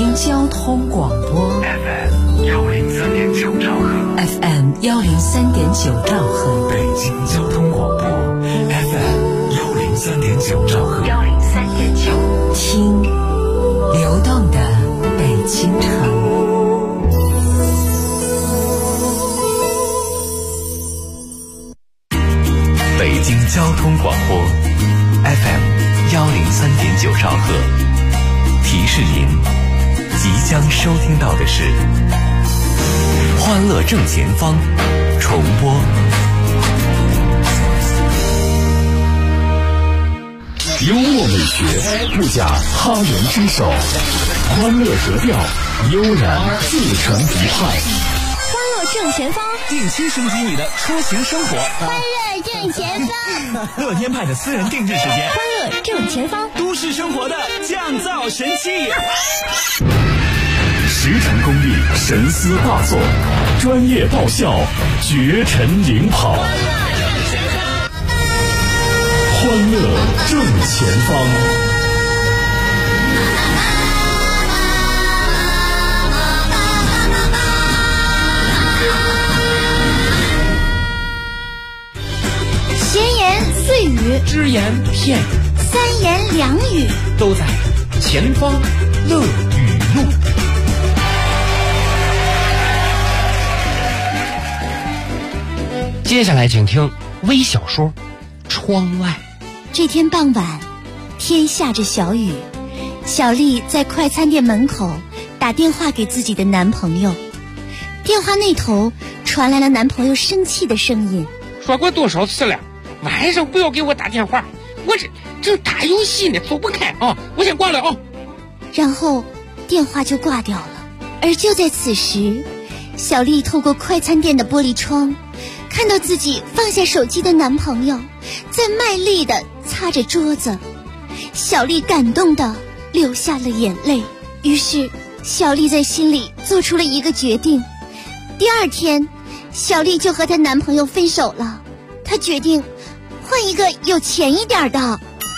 京交通广播 FM 103.9兆赫 FM 103.9兆赫， 北京交通广播 FM 103.9兆赫 103.9， 听流动的北京城。 北京交通广播 FM 103.9兆赫，提示您即将收听到的是《欢乐正前方》重播。幽默美学不假他人之手，欢乐格调悠然自成一派。 欢乐正前方， 定期升级你的出行生活。 欢乐正前方， 乐天派的私人定制时间。 欢乐正前方， 都市生活的降噪神器。 实诚公益，神思大作，专业爆笑，绝尘领跑。欢乐正前方。 闲言碎语， 只言片语， 三言两语， 都在前方乐语录。接下来请听微小说《窗外》。 这天傍晚，天下着小雨，小丽在快餐店门口打电话给自己的男朋友。电话那头传来了男朋友生气的声音： 说过多少次了，晚上不要给我打电话，我正打游戏呢，走不开啊！我先挂了啊！ 然后电话就挂掉了。而就在此时，小丽透过快餐店的玻璃窗，看到自己放下手机的男朋友在卖力地擦着桌子，小丽感动地流下了眼泪。于是小丽在心里做出了一个决定，第二天小丽就和她男朋友分手了。她决定换一个有钱一点的。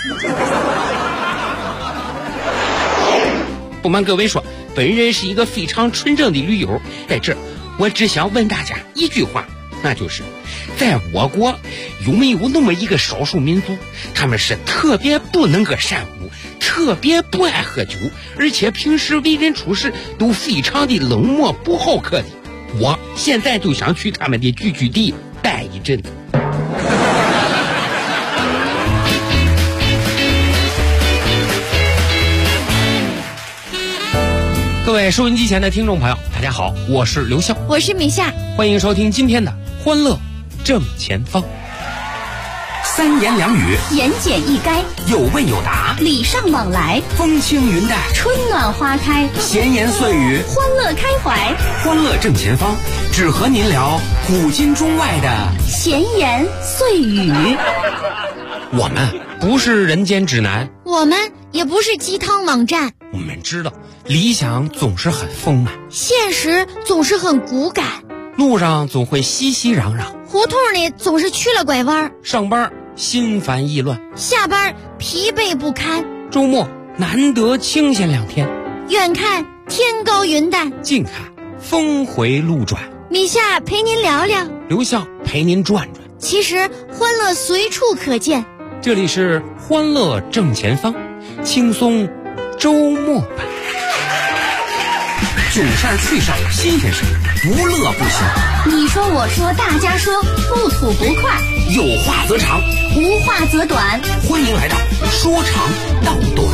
不瞒各位说，本人是一个非常纯正的驴友，在这我只想问大家一句话，那就是在我国有没有那么一个少数民族，他们是特别不能够善舞，特别不爱喝酒，而且平时为人处事都非常的冷漠不好客的。我现在就想去他们的聚居地待一阵子。各位收音机前的听众朋友，大家好，我是刘笑， 我是米夏， 欢迎收听今天的欢乐正前方。 三言两语， 言简意赅， 有问有答， 礼尚往来， 风轻云淡， 春暖花开， 闲言碎语， 欢乐开怀。 欢乐正前方，只和您聊古今中外的闲言碎语。 我们不是人间指南， 我们也不是鸡汤网站， 我们知道理想总是很丰满， 现实总是很骨感， 路上总会熙熙攘攘， 胡同里总是曲了拐弯， 上班心烦意乱， 下班疲惫不堪， 周末难得清闲2天， 远看天高云淡， 近看峰回路转。 米夏陪您聊聊， 刘笑陪您转转， 其实欢乐随处可见。 这里是欢乐正前方，轻松周末版。 囧事儿趣事儿新鲜事儿，无乐不行。 你说我说大家说，不吐不快， 有话则长， 无话则短。 欢迎来到说长道短。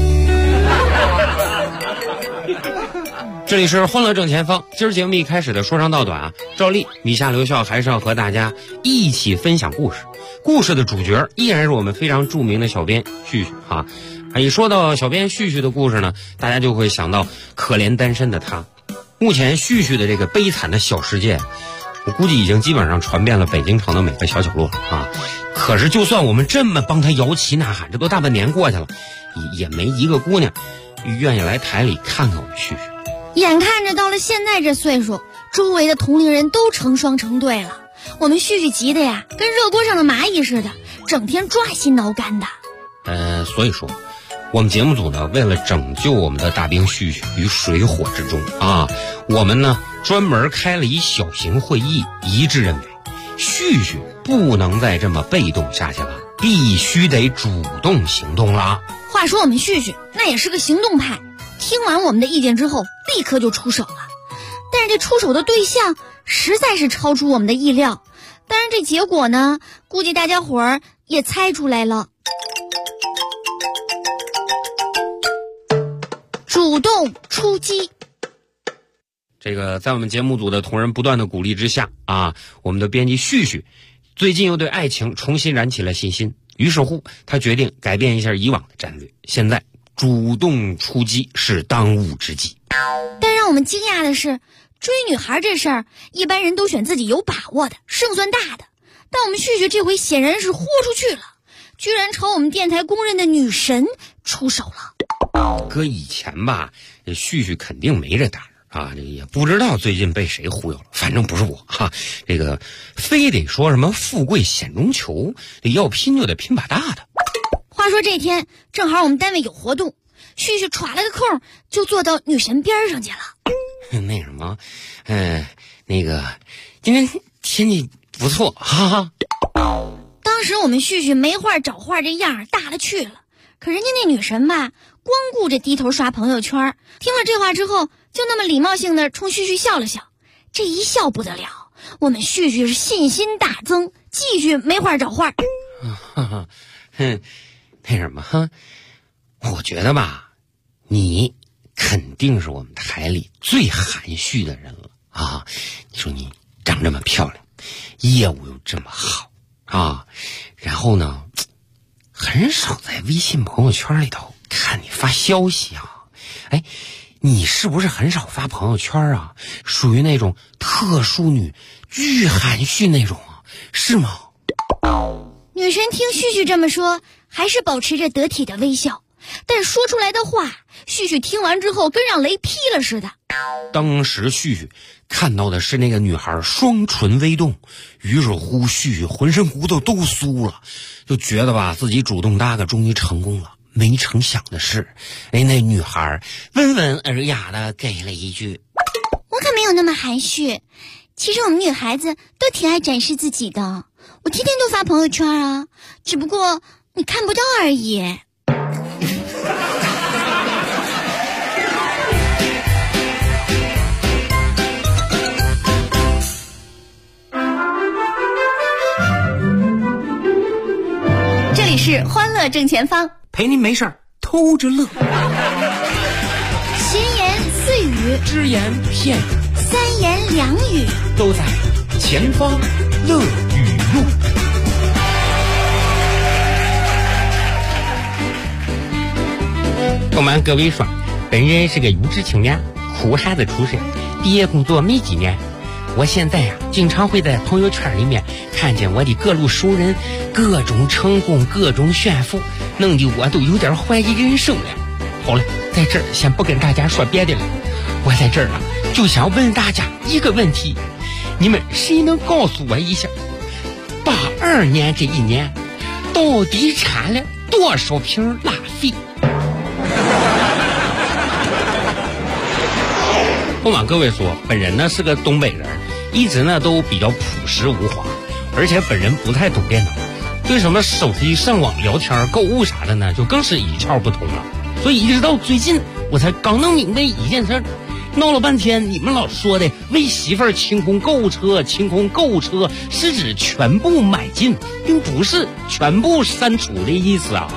这里是欢乐正前方，今儿节目一开始的说长道短啊，照例米夏刘笑还是要和大家一起分享故事。故事的主角依然是我们非常著名的小编旭旭啊。一说到小编旭旭的故事呢，大家就会想到可怜单身的他。目前旭旭的这个悲惨的小世界，我估计已经基本上传遍了北京城的每个小角落了啊。可是就算我们这么帮他摇旗呐喊，这都大半年过去了，也没一个姑娘愿意来台里看看我们旭旭。 眼看着到了现在这岁数，周围的同龄人都成双成对了，我们旭旭急的呀，跟热锅上的蚂蚁似的，整天抓心挠肝的。 所以说我们节目组呢，为了拯救我们的大兵旭旭于水火之中啊，我们呢专门开了一小型会议，一致认为旭旭不能再这么被动下去了，必须得主动行动了。 话说我们旭旭那也是个行动派，听完我们的意见之后立刻就出手了，但是这出手的对象实在是超出我们的意料，当然这结果呢，估计大家伙儿也猜出来了。主动出击。 这个在我们节目组的同仁不断的鼓励之下啊，我们的编辑旭旭最近又对爱情重新燃起了信心，于是乎他决定改变一下以往的战略，现在主动出击是当务之急。 但让我们惊讶的是，追女孩这事儿一般人都选自己有把握的，胜算大的，但我们旭旭这回显然是豁出去了，居然朝我们电台公认的女神出手了。 搁以前吧，旭旭肯定没这胆啊，这也不知道最近被谁忽悠了，反正不是我哈。这个非得说什么富贵险中求，要拼就得拼把大的。 话说这天正好我们单位有活动，旭旭歘了个空就坐到女神边上去了。 那什么，那个今天天气不错，哈哈。 当时我们旭旭没话找话，这样大了去了。可人家那女神吧，光顾着低头刷朋友圈，听了这话之后，就那么礼貌性的冲旭旭笑了笑。这一笑不得了，我们旭旭是信心大增，继续没话找话。 那什么，我觉得吧，你肯定是我们台里最含蓄的人了啊！你说你长这么漂亮，业务又这么好啊，然后呢，很少在微信朋友圈里头看你发消息啊。哎，你是不是很少发朋友圈啊？属于那种特殊女，巨含蓄那种啊，是吗？ 女神听旭旭这么说，还是保持着得体的微笑，但说出来的话，旭旭听完之后跟让雷劈了似的。 当时旭旭看到的是那个女孩双唇微动，于是乎旭旭浑身骨头都酥了，就觉得吧自己主动搭个终于成功了。没成想的是，那女孩温文尔雅的给了一句： 我可没有那么含蓄，其实我们女孩子都挺爱展示自己的，我天天都发朋友圈啊，只不过你看不到而已。这里是欢乐正前方， 陪您没事儿偷着乐， 闲言碎语， 只言片语， 三言两语， 都在前方乐语录。 不瞒各位说，本人是个有志青年，苦孩子出身，毕业工作没几年。我现在呀，经常会在朋友圈里面看见我的各路熟人各种成功，各种炫富，弄得我都有点怀疑人生了。好了，在这儿先不跟大家说别的了，我在这儿啊就想问大家一个问题，你们谁能告诉我一下，82年这一年到底产了多少瓶拉菲？不瞒各位说，本人呢是个东北人，一直呢都比较朴实无华，而且本人不太懂电脑，对什么手机上网聊天购物啥的呢就更是一窍不通了。所以一直到最近我才刚弄明白一件事，闹了半天你们老说的为媳妇儿清空购物车，清空购物车是指全部买进，并不是全部删除的意思啊。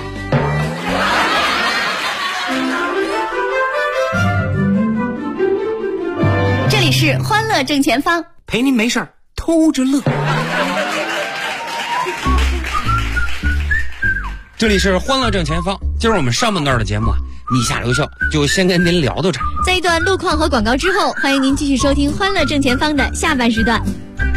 这里是欢乐正前方， 陪您没事儿偷着乐。 这里是欢乐正前方，今儿我们上半段的节目啊，米下留校就先跟您聊到这儿。 在一段路况和广告之后，欢迎您继续收听欢乐正前方的下半时段。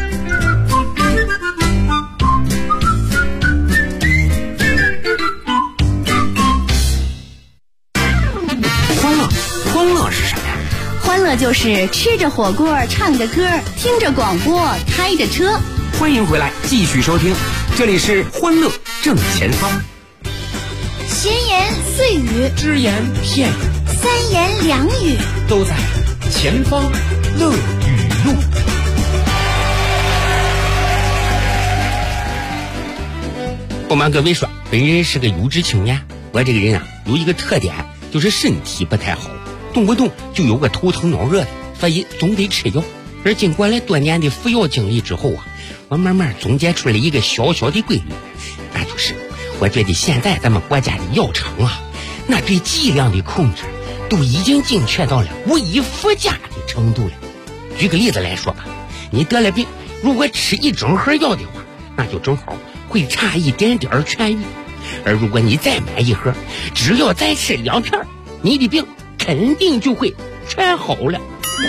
欢乐是什么呀？ 欢乐就是吃着火锅，唱着歌，听着广播，开着车。 欢迎回来，继续收听，这里是欢乐正前方。 闲言碎语， 只言片语， 三言两语， 都在前方乐语录。 不瞒各位说，本人是个有志青年。我这个人啊，有一个特点，就是身体不太好，动不动就有个头疼脑热的，所以总得吃药。而经过了多年的服药经历之后啊，我慢慢总结出了一个小小的规律，那就是我觉得现在咱们国家的药厂啊，那对剂量的控制都已经精确到了无以复加的程度了。举个例子来说吧，你得了病，如果吃一整盒药的话，那就正好会差一点点痊愈。而如果你再买一盒，只要再吃2片，你的病肯定就会全好了。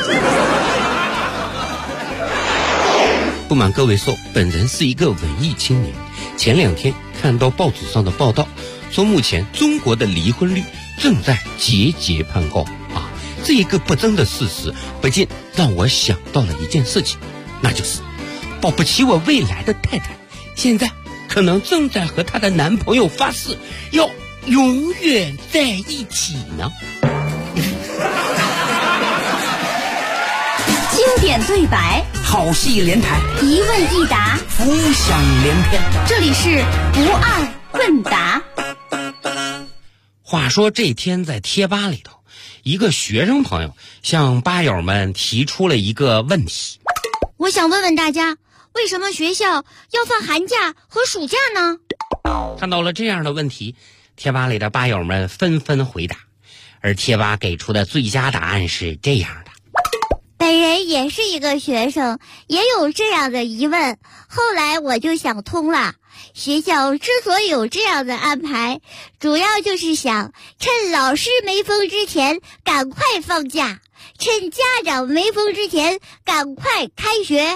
不瞒各位说，本人是一个文艺青年。前2天看到报纸上的报道，说目前中国的离婚率正在节节攀高啊！这个不争的事实，不禁让我想到了一件事情，那就是保不齐我未来的太太现在可能正在和她的男朋友发誓要永远在一起呢。 经典对白， 好戏连台， 一问一答， 浮想联翩。 这里是不二问答。 话说这天在贴吧里头，一个学生朋友向吧友们提出了一个问题。 我想问问大家，为什么学校要放寒假和暑假呢？ 看到了这样的问题，贴吧里的吧友们纷纷回答，而贴吧给出的最佳答案是这样的。 本人也是一个学生，也有这样的疑问，后来我就想通了。学校之所以有这样的安排，主要就是想趁老师没风之前赶快放假，趁家长没风之前赶快开学。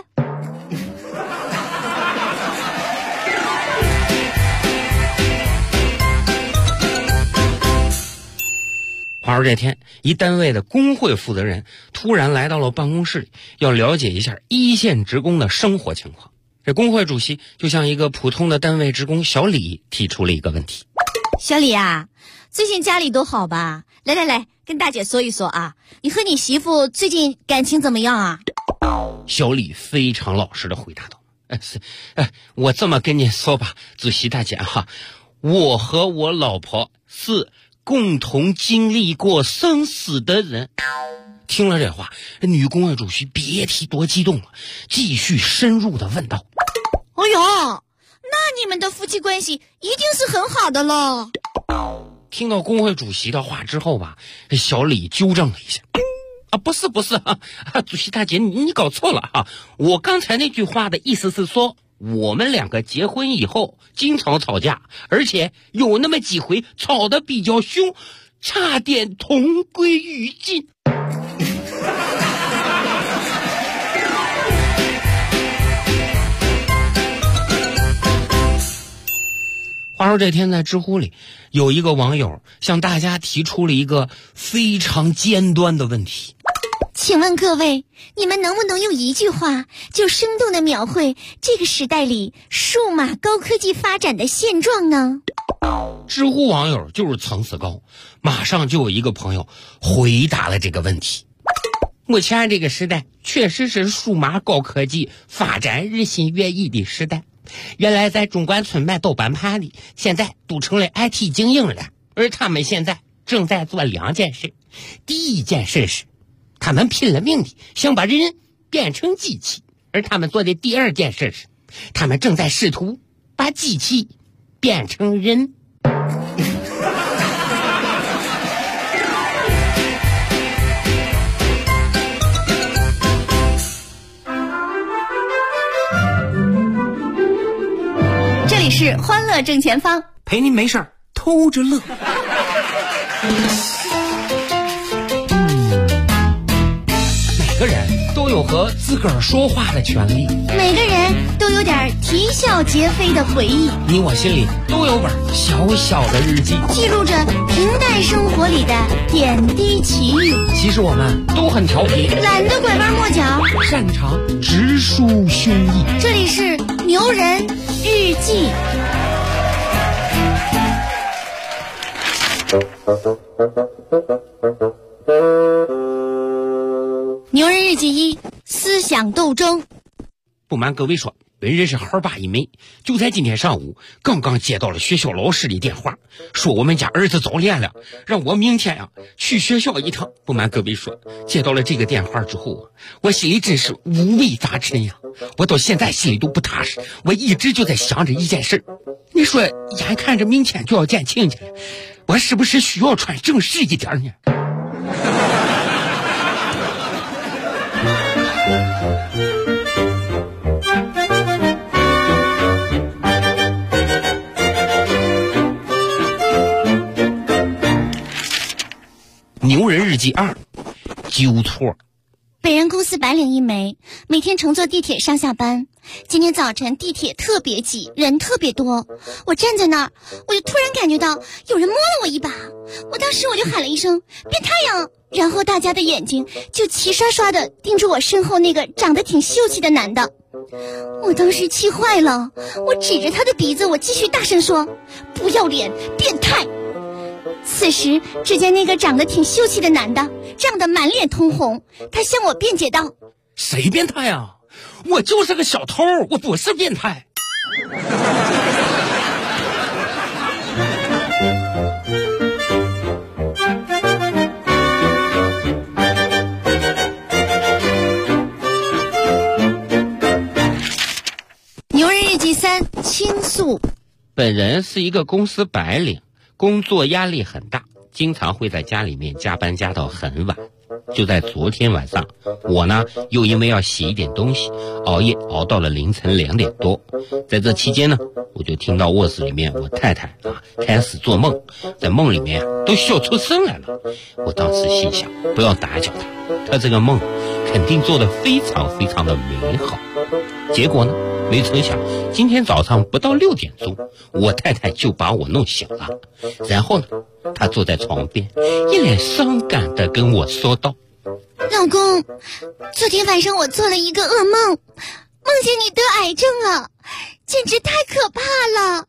话说这天，一单位的工会负责人突然来到了办公室里，要了解一下一线职工的生活情况。这工会主席就向一个普通的单位职工小李提出了一个问题。 小李啊，最近家里都好吧？来，跟大姐说一说啊，你和你媳妇最近感情怎么样啊？ 小李非常老实的回答道：我这么跟你说吧，主席大姐哈，我和我老婆是共同经历过生死的人。听了这话，女工会主席别提多激动了，继续深入的问道： 哎呦，那你们的夫妻关系一定是很好的了。 听到工会主席的话之后吧，小李纠正了一下：不是主席大姐，你搞错了哈，我刚才那句话的意思是说，我们2个结婚以后经常吵架，而且有那么几回吵得比较凶，差点同归于尽。话说这天在知乎里，有一个网友向大家提出了一个非常尖端的问题。 请问各位，你们能不能用一句话就生动地描绘这个时代里数码高科技发展的现状呢？ 知乎网友就是层次高，马上就有一个朋友回答了这个问题。目前这个时代确实是数码高科技发展日新月异的时代。原来在中关村卖豆瓣盘的，现在都成了 IT 精英了，而他们现在正在做2件事。第一件事是他们拼了命的想把人变成机器，而他们做的第2件事是他们正在试图把机器变成人。 这里是欢乐正前方， 陪您没事儿偷着乐。 每个人都有和自个儿说话的权利， 每个人都有点啼笑皆非的回忆， 你我心里都有本小小的日记， 记录着平淡生活里的点滴奇遇。 其实我们都很调皮， 懒得拐弯抹角， 擅长直抒胸臆。 这里是牛人日记。 牛人日记1：思想斗争。 不瞒各位说，本人是孩爸一枚，就在今天上午刚刚接到了学校老师的电话，说我们家儿子早恋了，让我明天去学校一趟。不瞒各位说，接到了这个电话之后我心里真是五味杂陈呀，我到现在心里都不踏实。我一直就在想着一件事，你说眼看着明天就要见亲家了，我是不是需要穿正式一点呢？牛人日记2：纠错。 本人公司白领一枚，每天乘坐地铁上下班。今天早晨地铁特别挤，人特别多，我站在那儿，我就突然感觉到有人摸了我一把，当时我就喊了一声变态呀，然后大家的眼睛就齐刷刷的盯着我身后那个长得挺秀气的男的。我当时气坏了，我指着他的鼻子，我继续大声说不要脸，变态。此时只见那个长得挺秀气的男的涨得满脸通红，他向我辩解道： 谁变态啊？我就是个小偷，我不是变态。 牛人日记3：倾诉。 本人是一个公司白领，工作压力很大，经常会在家里面加班加到很晚。就在昨天晚上，我呢又因为要写一点东西，熬夜熬到了凌晨2点多。在这期间呢，我就听到卧室里面我太太开始做梦，在梦里面都笑出声来了。我当时心想，不要打搅她这个梦肯定做得非常非常的美好。结果呢，没成想今天早上不到6点钟，我太太就把我弄醒了。然后呢，她坐在床边，一脸伤感地跟我说道： 老公，昨天晚上我做了一个噩梦，梦见你得癌症了，简直太可怕了。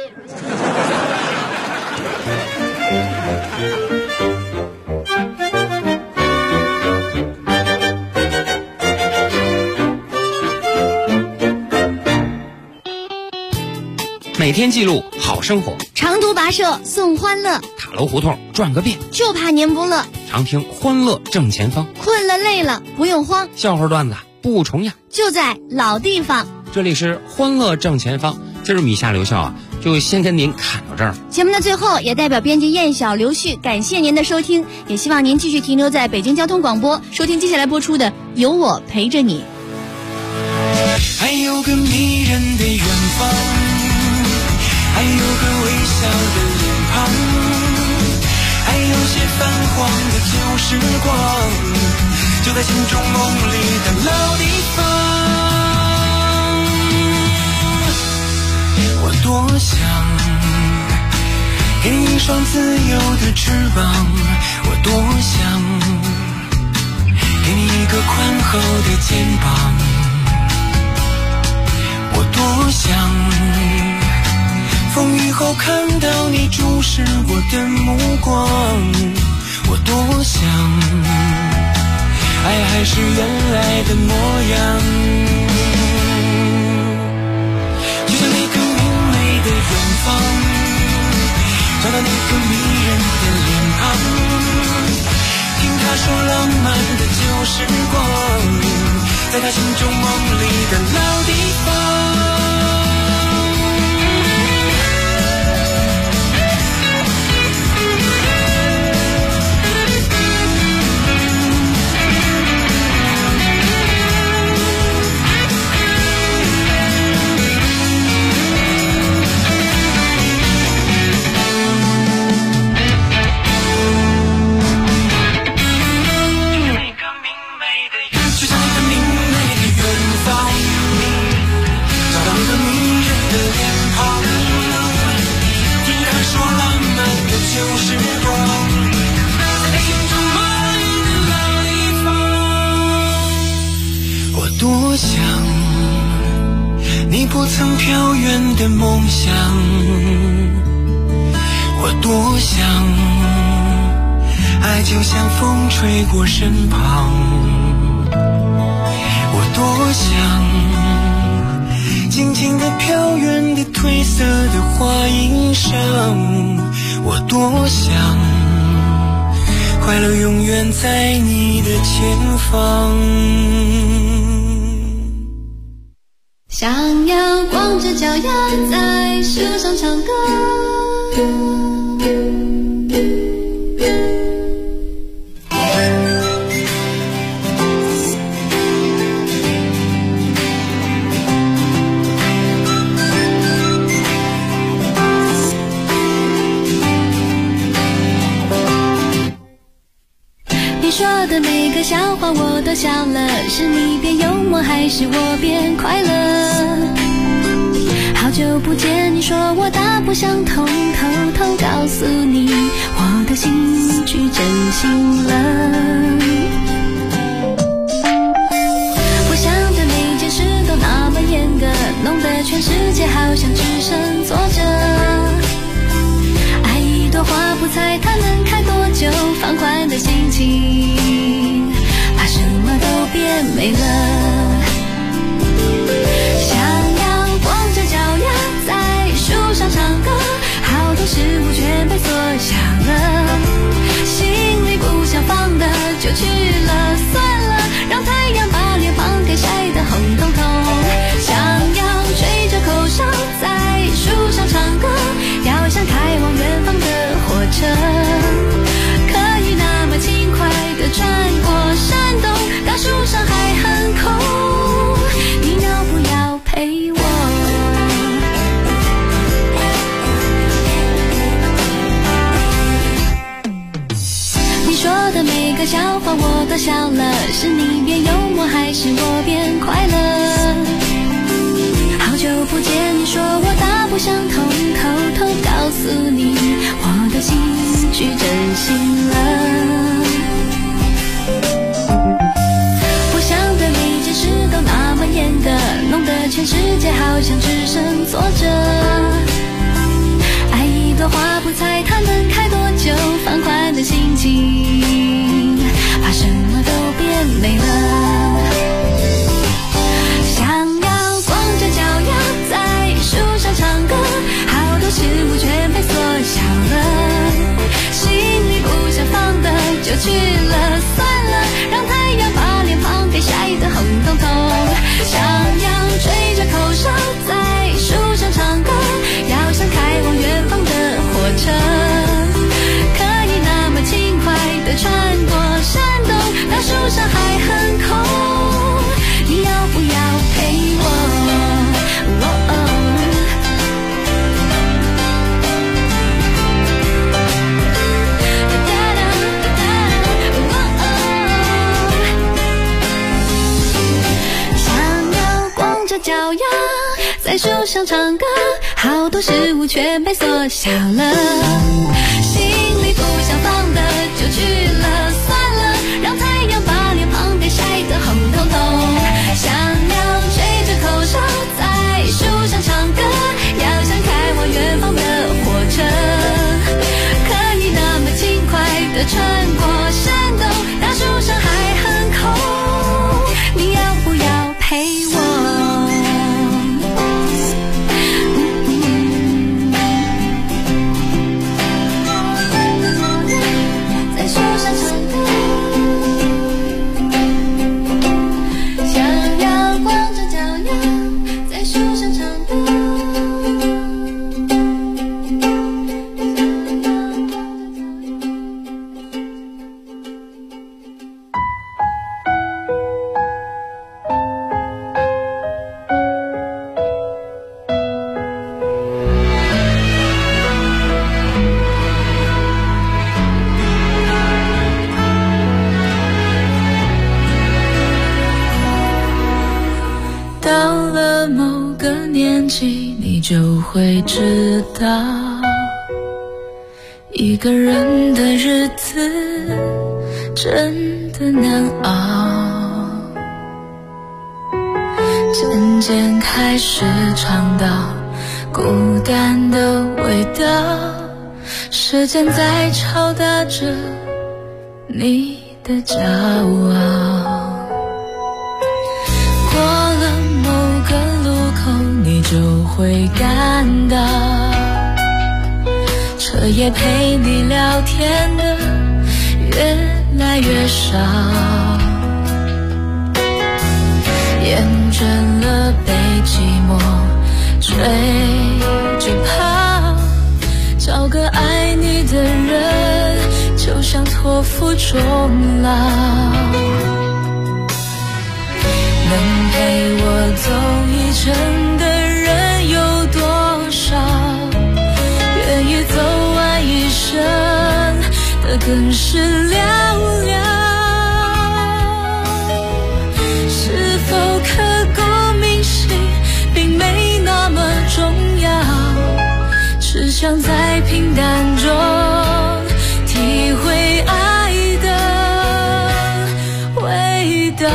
每天记录好生活， 长途跋涉送欢乐， 塔楼胡同转个遍， 就怕您不乐。 常听欢乐正前方， 困了累了不用慌， 笑话段子不重样， 就在老地方。 这里是欢乐正前方，今儿米夏留校就先跟您侃到这儿。 节目的最后，也代表编辑燕晓、刘旭感谢您的收听，也希望您继续停留在北京交通广播，收听接下来播出的《有我陪着你》。 还有个迷人的远方，还有个微笑的脸庞，还有些泛黄的旧时光，就在心中梦里的老地方。我多想给你一双自由的翅膀，我多想给你一个宽厚的肩膀，我多想风雨后看到你注视我的目光，我多想爱还是原来的模样，就像那个明媚的远方，找到那个迷人的脸庞，听他说浪漫的旧时光，在他心中梦里的老地方。多想你不曾飘远的梦想，我多想，爱就像风吹过身旁，我多想静静地飘远的褪色的花衣裳，我多想快乐永远在你的前方。 想要光着脚丫在树上唱歌，你说的每个笑话我都笑了，是你变幽默还是我变快乐？好久不见，你说我大不相同，偷偷告诉你我的心去真心了。我想的每件事都那么严格，弄得全世界好像只剩坐着。爱一朵花不猜它能开多久，放宽的心情把什么都变美了。树上唱歌，好多事物全被缩小了，心里不想放的就去了，算了，让太阳把脸庞给晒得红彤彤。想要吹着口哨在树上唱歌，要像开往远方的火车，可以那么轻快地穿过山洞，大树上还很空，你要不要陪我？说的每个笑话我都笑了，是你变幽默还是我变快乐？好久不见，你说我大不相同，偷偷告诉你我的心去真心了。我想的每件事都那么严格，弄得全世界好像只剩坐着。爱一朵花不猜它能开多久，放宽的心情把什么都变美了。想要光着脚丫在树上唱歌，好多事物全被缩小了，心里不想放的就去了，算了，让太阳把脸庞给晒得红彤彤。想要吹着口哨在树上唱歌，要像开往远方的火车，可以那么轻快地穿过山洞，大树上还很空，你要不要陪我？想要光着脚丫在树上唱歌，好多事物全被缩小了，心里不想放的就去了，算了，让太阳把脸庞给晒得红彤彤。想要吹着口哨在树上唱歌，要像开往远方的火车，可以那么轻快地穿过山洞，大树上还很空，你要不要陪我？ 你就会知道，一个人的日子真的难熬，渐渐开始尝到孤单的味道， 时间在敲打着你的骄傲。过了某个路口，你就会感到彻夜陪你聊天的越来越少，厌倦了被寂寞追着跑，找个爱你的人就像托付终老。能陪我走一程的人有多少？愿意走完一生的更是寥寥。是否刻骨铭心并没那么重要，只想在平淡中体会爱的味道。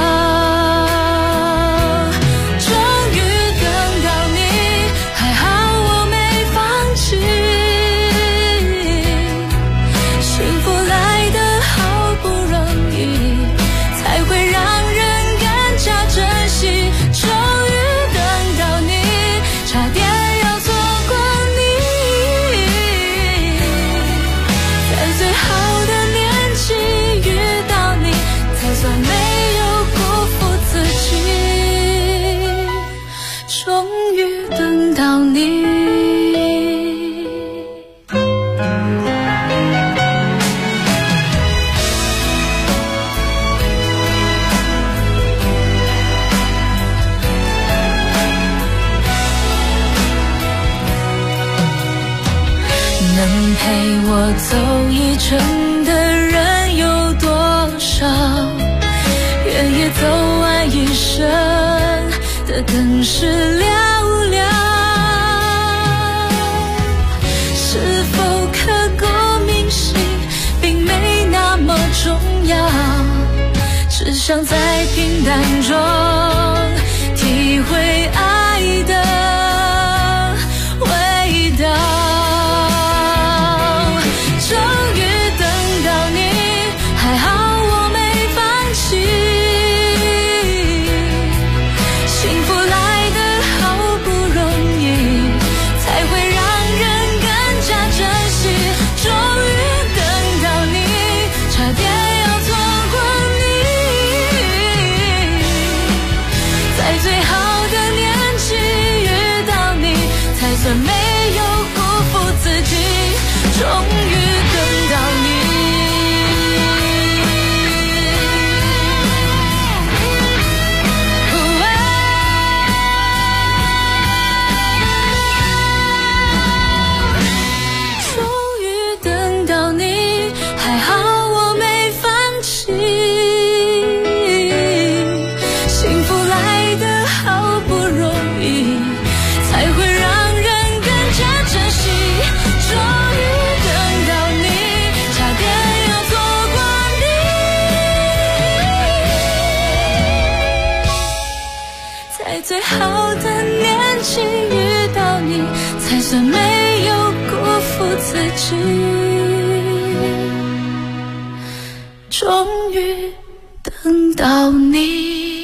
陪我走一程的人有多少？愿意走完一生的更是寥寥。是否刻骨铭心并没那么重要，只想在平淡中体会爱的味道。没有辜负自己，终于等到你。终于等到你，还好我没放弃。幸福来得好不容易，才会让最好的年纪遇到你，才算没有辜负自己。终于等到你。